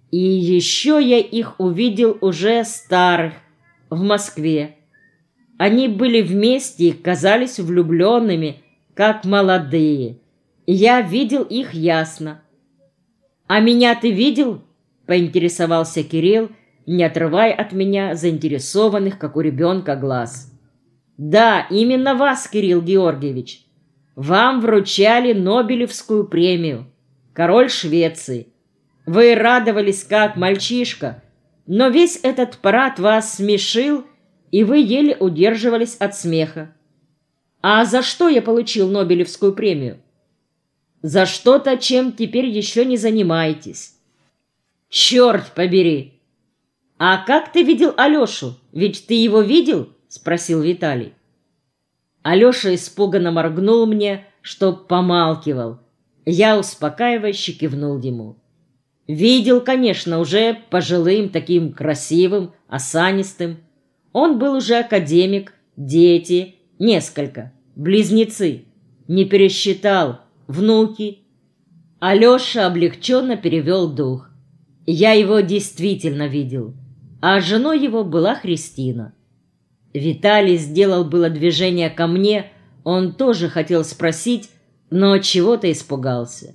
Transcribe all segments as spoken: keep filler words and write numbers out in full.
И еще я их увидел уже старых, в Москве. Они были вместе и казались влюбленными, как молодые. Я видел их ясно. «А меня ты видел?» — поинтересовался Кирилл, не отрывая от меня заинтересованных, как у ребенка, глаз. «Да, именно вас, Кирилл Георгиевич. Вам вручали Нобелевскую премию. Король Швеции. Вы радовались, как мальчишка, но весь этот парад вас смешил, и вы еле удерживались от смеха. А за что я получил Нобелевскую премию? За что-то, чем теперь еще не занимаетесь. Черт побери! А как ты видел Алешу? Ведь ты его видел? Спросил Виталий. Алеша испуганно моргнул мне, чтоб помалкивал. Я успокаивающе кивнул ему. Видел, конечно, уже пожилым, таким красивым, осанистым. Он был уже академик, дети, несколько, близнецы. Не пересчитал, внуки. Алеша облегченно перевел дух. Я его действительно видел, а женой его была Христина. Виталий сделал было движение ко мне, он тоже хотел спросить, но чего-то испугался.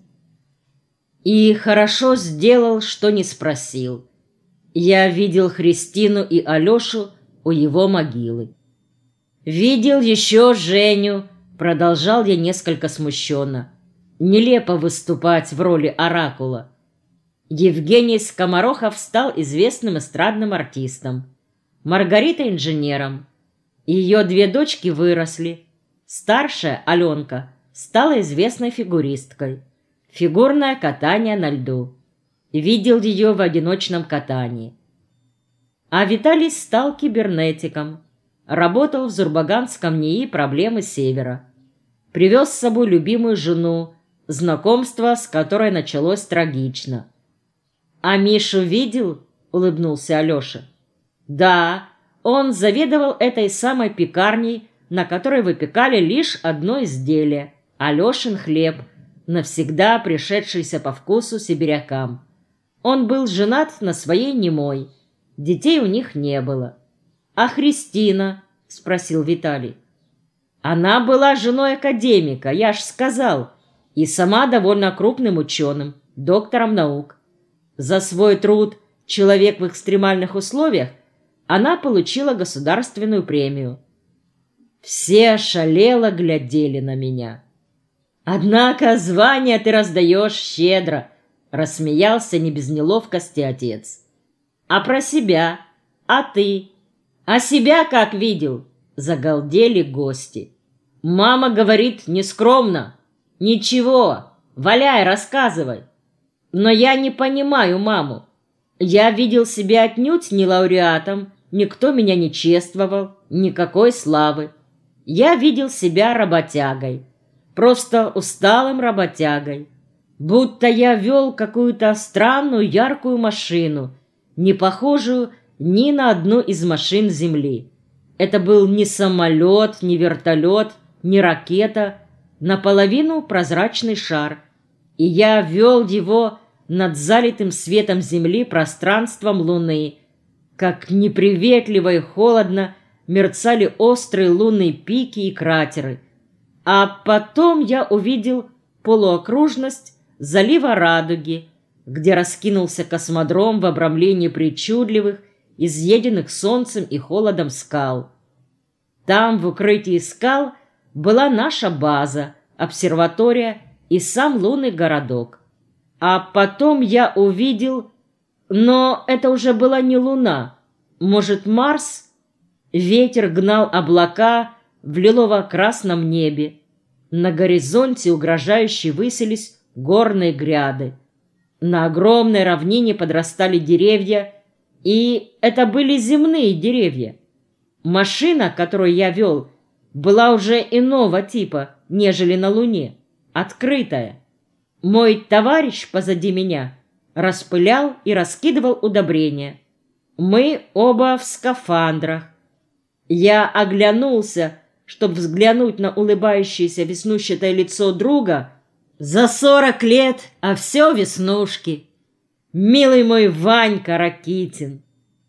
И хорошо сделал, что не спросил. Я видел Христину и Алешу у его могилы. «Видел еще Женю», — продолжал я несколько смущенно. «Нелепо выступать в роли оракула». Евгений Скоморохов стал известным эстрадным артистом, Маргарита — инженером. Ее две дочки выросли. Старшая, Аленка, стала известной фигуристкой. Фигурное катание на льду. Видел ее в одиночном катании. А Виталий стал кибернетиком. Работал в Зурбаганском НИИ «Проблемы Севера». Привез с собой любимую жену, знакомство с которой началось трагично. «А Мишу видел?» — улыбнулся Алеша. «Да, он заведовал этой самой пекарней, на которой выпекали лишь одно изделие — Алешин хлеб, навсегда пришедшийся по вкусу сибирякам. Он был женат на своей немой. Детей у них не было». «А Христина?» — спросил Виталий. «Она была женой академика, я ж сказал, и сама довольно крупным ученым, доктором наук. За свой труд «Человек в экстремальных условиях» она получила государственную премию. Все ошалело глядели на меня. «Однако звание ты раздаешь щедро», — рассмеялся не без неловкости отец. «А про себя? А ты? А себя как видел?» — загалдели гости. «Мама говорит нескромно. Ничего, валяй, рассказывай». «Но я не понимаю маму. Я видел себя отнюдь не лауреатом, никто меня не чествовал, никакой славы. Я видел себя работягой, просто усталым работягой. Будто я вел какую-то странную яркую машину, не похожую ни на одну из машин Земли. Это был не самолет, не вертолет, не ракета, наполовину прозрачный шар. И я вел его над залитым светом Земли пространством Луны. Как неприветливо и холодно мерцали острые лунные пики и кратеры. А потом я увидел полуокружность залива Радуги, где раскинулся космодром в обрамлении причудливых, изъеденных солнцем и холодом скал. Там, в укрытии скал, была наша база, обсерватория и сам лунный городок. А потом я увидел... Но это уже была не Луна. Может, Марс? Ветер гнал облака в лилово-красном небе. На горизонте угрожающе высились горные гряды. На огромной равнине подрастали деревья, и это были земные деревья. Машина, которую я вел, была уже иного типа, нежели на Луне, открытая. Мой товарищ позади меня распылял и раскидывал удобрения. Мы оба в скафандрах. Я оглянулся, чтобы взглянуть на улыбающееся веснущатое лицо друга. За сорок лет, а все веснушки. милый мой Ванька Ракитин.